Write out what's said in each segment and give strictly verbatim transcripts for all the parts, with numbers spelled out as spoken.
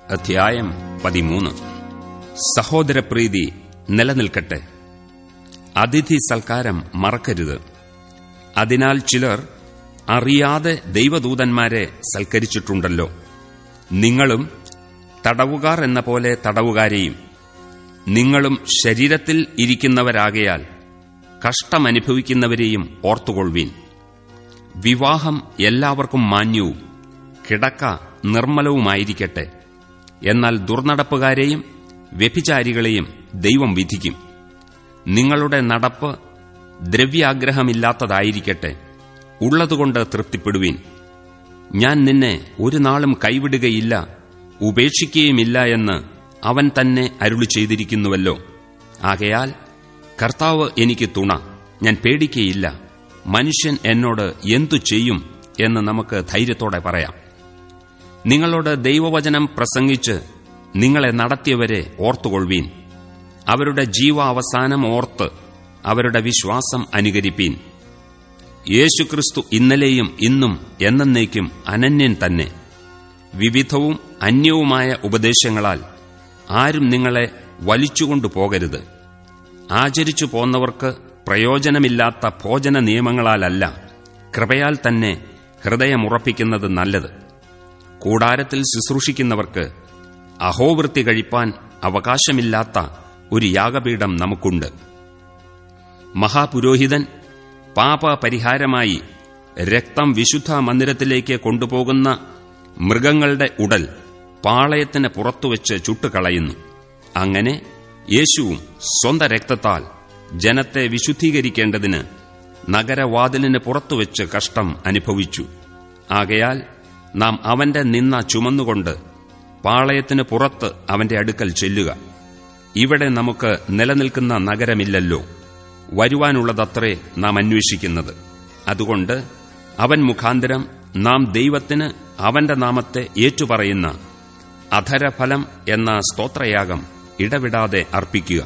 അധ്യായം പതിമൂന്ന്. സഹോദരപ്രീതി നിലനിൽക്കട്ടെ. അതിഥി സൽക്കാരം മറക്കരുത്. അതിനാൽ ചിലർ അറിയാതെ ദൈവദൂതന്മാരെ സൽക്കരിച്ചിട്ടുണ്ടല്ലോ. നിങ്ങളും തടവുകാർ എന്ന പോലെ തടവുകാരെയും, നിങ്ങളും ശരീരത്തിൽ ഇരിക്കുന്നവരാകയാൽ കഷ്ടമനുഭവിക്കുന്നവരെയും ഓർത്തുകൊള്ളുവീൻ. വിവാഹം എല്ലാവർക്കും മാന്യവും കിടക്ക നിർമ്മലവുമായിരിക്കട്ടെ. എന്നാൽ ദുർനടപ്പുകാരെയും വ്യഭിചാരികളെയും ദൈവം വിധിക്കും. നിങ്ങളുടെ നടപ്പ് ദ്രവ്യാഗ്രഹമില്ലാത്തതായിരിക്കട്ടെ. ഉള്ളതുകൊണ്ട് തൃപ്തിപ്പെടുവീൻ. ഞാൻ നിന്നെ ഒരു നാളും കൈവിടുകയില്ല, ഉപേക്ഷിക്കുകയുമില്ല എന്ന് അവൻ തന്നെ അരുളി ചെയ്തിരിക്കുന്നുവല്ലോ. ആകയാൽ കർത്താവ് എനിക്ക് തുണ, ഞാൻ പേടിക്കയില്ല. മനുഷ്യൻ എന്നോട് എന്തു ചെയ്യും എന്ന് നമുക്ക് ധൈര്യത്തോടെ പറയാം. നിങ്ങളോട് ദൈവവചനം പ്രസംഗിച്ച് നിങ്ങളെ നടത്തിയവരെ ഓർത്തുകൊള്ളുവീൻ. അവരുടെ ജീവാവസാനം ഓർത്ത് അവരുടെ വിശ്വാസം അനുകരിപ്പീൻ. യേശുക്രിസ്തു ഇന്നലെയും ഇന്നും എന്നേക്കും അനന്യൻ തന്നെ. വിവിധവും അന്യവുമായ ഉപദേശങ്ങളാൽ ആരും നിങ്ങളെ വലിച്ചുകൊണ്ടു പോകരുത്. ആചരിച്ചു പോന്നവർക്ക് പ്രയോജനമില്ലാത്ത ഭോജന നിയമങ്ങളാലല്ല, കൃപയാൽ തന്നെ ഹൃദയമുറപ്പിക്കുന്നത് നല്ലത്. കൂടാരത്തിൽ ശുശ്രൂഷിക്കുന്നവർക്ക് അഹോവൃത്തി കഴിപ്പാൻ അവകാശമില്ലാത്ത ഒരു യാഗപീഠം നമുക്കുണ്ട്. മഹാപുരോഹിതൻ പാപപരിഹാരമായി രക്തം വിശുദ്ധ മന്ദിരത്തിലേക്ക് കൊണ്ടുപോകുന്ന മൃഗങ്ങളുടെ ഉടൽ പാളയത്തിന് പുറത്തുവച്ച് ചുട്ടുകളയുന്നു. അങ്ങനെ യേശുവും സ്വന്തം രക്തത്താൽ ജനത്തെ വിശുദ്ധീകരിക്കേണ്ടതിന് നഗരവാതിലിന് പുറത്തുവച്ച് കഷ്ടം അനുഭവിച്ചു. ആകയാൽ നാം അവന്റെ നിന്ന ചുമന്നുകൊണ്ട് പാളയത്തിന് പുറത്ത് അവന്റെ അടുക്കൽ ചെല്ലുക. ഇവിടെ നമുക്ക് നിലനിൽക്കുന്ന നഗരമില്ലല്ലോ, വരുവാനുള്ളതത്രേ നാം അന്വേഷിക്കുന്നത്. അതുകൊണ്ട് അവൻ മുഖാന്തരം നാം ദൈവത്തിന് അവന്റെ നാമത്തെ ഏറ്റുപറയുന്ന അധരഫലം എന്ന സ്തോത്രയാഗം ഇടവിടാതെ അർപ്പിക്കുക.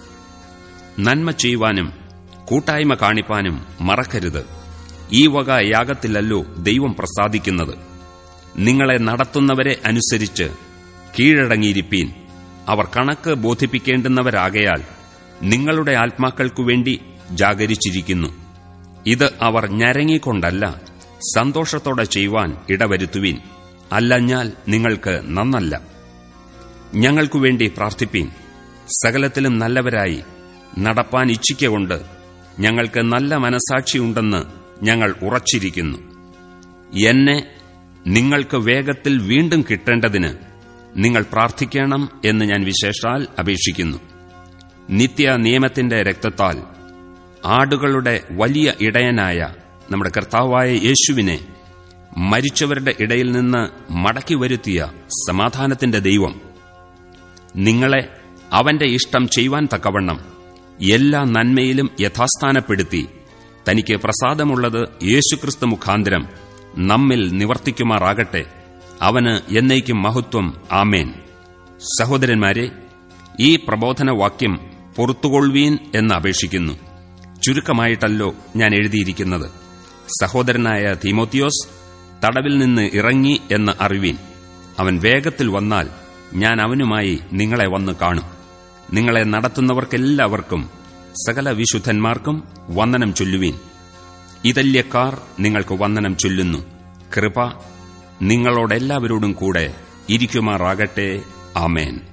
നന്മ ചെയ്യുവാനും കൂട്ടായ്മ കാണിപ്പാനും മറക്കരുത്. ഈ വക യാഗത്തിലല്ലോ ദൈവം പ്രസാദിക്കുന്നത്. നിങ്ങളെ നടത്തുന്നവരെ അനുസരിച്ച് കീഴടങ്ങിയിരിപ്പീൻ. അവർ കണക്ക് ബോധിപ്പിക്കേണ്ടുന്നവരാകയാൽ നിങ്ങളുടെ ആത്മാക്കൾക്കുവേണ്ടി ജാഗരിച്ചിരിക്കുന്നു. ഇത് അവർ ഞരങ്ങിക്കൊണ്ടല്ല, സന്തോഷത്തോടെ ചെയ്യുവാൻ ഇടവരുത്തുവീൻ. അല്ലഞ്ഞാൽ നിങ്ങൾക്ക് നന്നല്ല. ഞങ്ങൾക്കുവേണ്ടി പ്രാർത്ഥിപ്പീൻ. സകലത്തിലും നല്ലവരായി നടപ്പാൻ ഇച്ഛിക്കൊണ്ട് ഞങ്ങൾക്ക് നല്ല മനസാക്ഷിയുണ്ടെന്ന് ഞങ്ങൾ ഉറച്ചിരിക്കുന്നു. എന്നെ നിങ്ങൾക്ക് വേഗത്തിൽ വീണ്ടും കിട്ടേണ്ടതിന് നിങ്ങൾ പ്രാർത്ഥിക്കണം എന്ന് ഞാൻ വിശേഷാൽ അപേക്ഷിക്കുന്നു. നിത്യ നിയമത്തിന്റെ രക്തത്താൽ ആടുകളുടെ വലിയ ഇടയനായ നമ്മുടെ കർത്താവായ യേശുവിനെ മരിച്ചവരുടെ ഇടയിൽ നിന്ന് മടക്കി വരുത്തിയ സമാധാനത്തിന്റെ ദൈവം നിങ്ങളെ അവന്റെ ഇഷ്ടം ചെയ്യുവാൻ തക്കവണ്ണം എല്ലാ നന്മയിലും യഥാസ്ഥാനപ്പെടുത്തി തനിക്ക് പ്രസാദമുള്ളത് യേശുക്രിസ്തു മുഖാന്തരം നമ്മിൽ നിവർത്തിക്കുമാറാകട്ടെ. അവന് എന്നേക്കും മഹത്വം. ആമേൻ. സഹോദരന്മാരെ, ഈ പ്രബോധനവാക്യം പൊറുത്തുകൊള്ളുവീൻ എന്ന് അപേക്ഷിക്കുന്നു. ചുരുക്കമായിട്ടല്ലോ ഞാൻ എഴുതിയിരിക്കുന്നത്. സഹോദരനായ തീമോത്തിയോസ് തടവിൽ നിന്ന് ഇറങ്ങി എന്ന് അറിവീൻ. അവൻ വേഗത്തിൽ വന്നാൽ ഞാൻ അവനുമായി നിങ്ങളെ വന്ന് കാണും. നിങ്ങളെ നടത്തുന്നവർക്കെല്ലാവർക്കും സകല വിശുദ്ധന്മാർക്കും വന്ദനം ചൊല്ലുവീൻ. ഇതല്യക്കാർ നിങ്ങൾക്ക് വന്ദനം ചൊല്ലുന്നു. കൃപ നിങ്ങളോടെല്ലാവരോടും കൂടെ ഇരിക്കുമാറാകട്ടെ. ആമേൻ.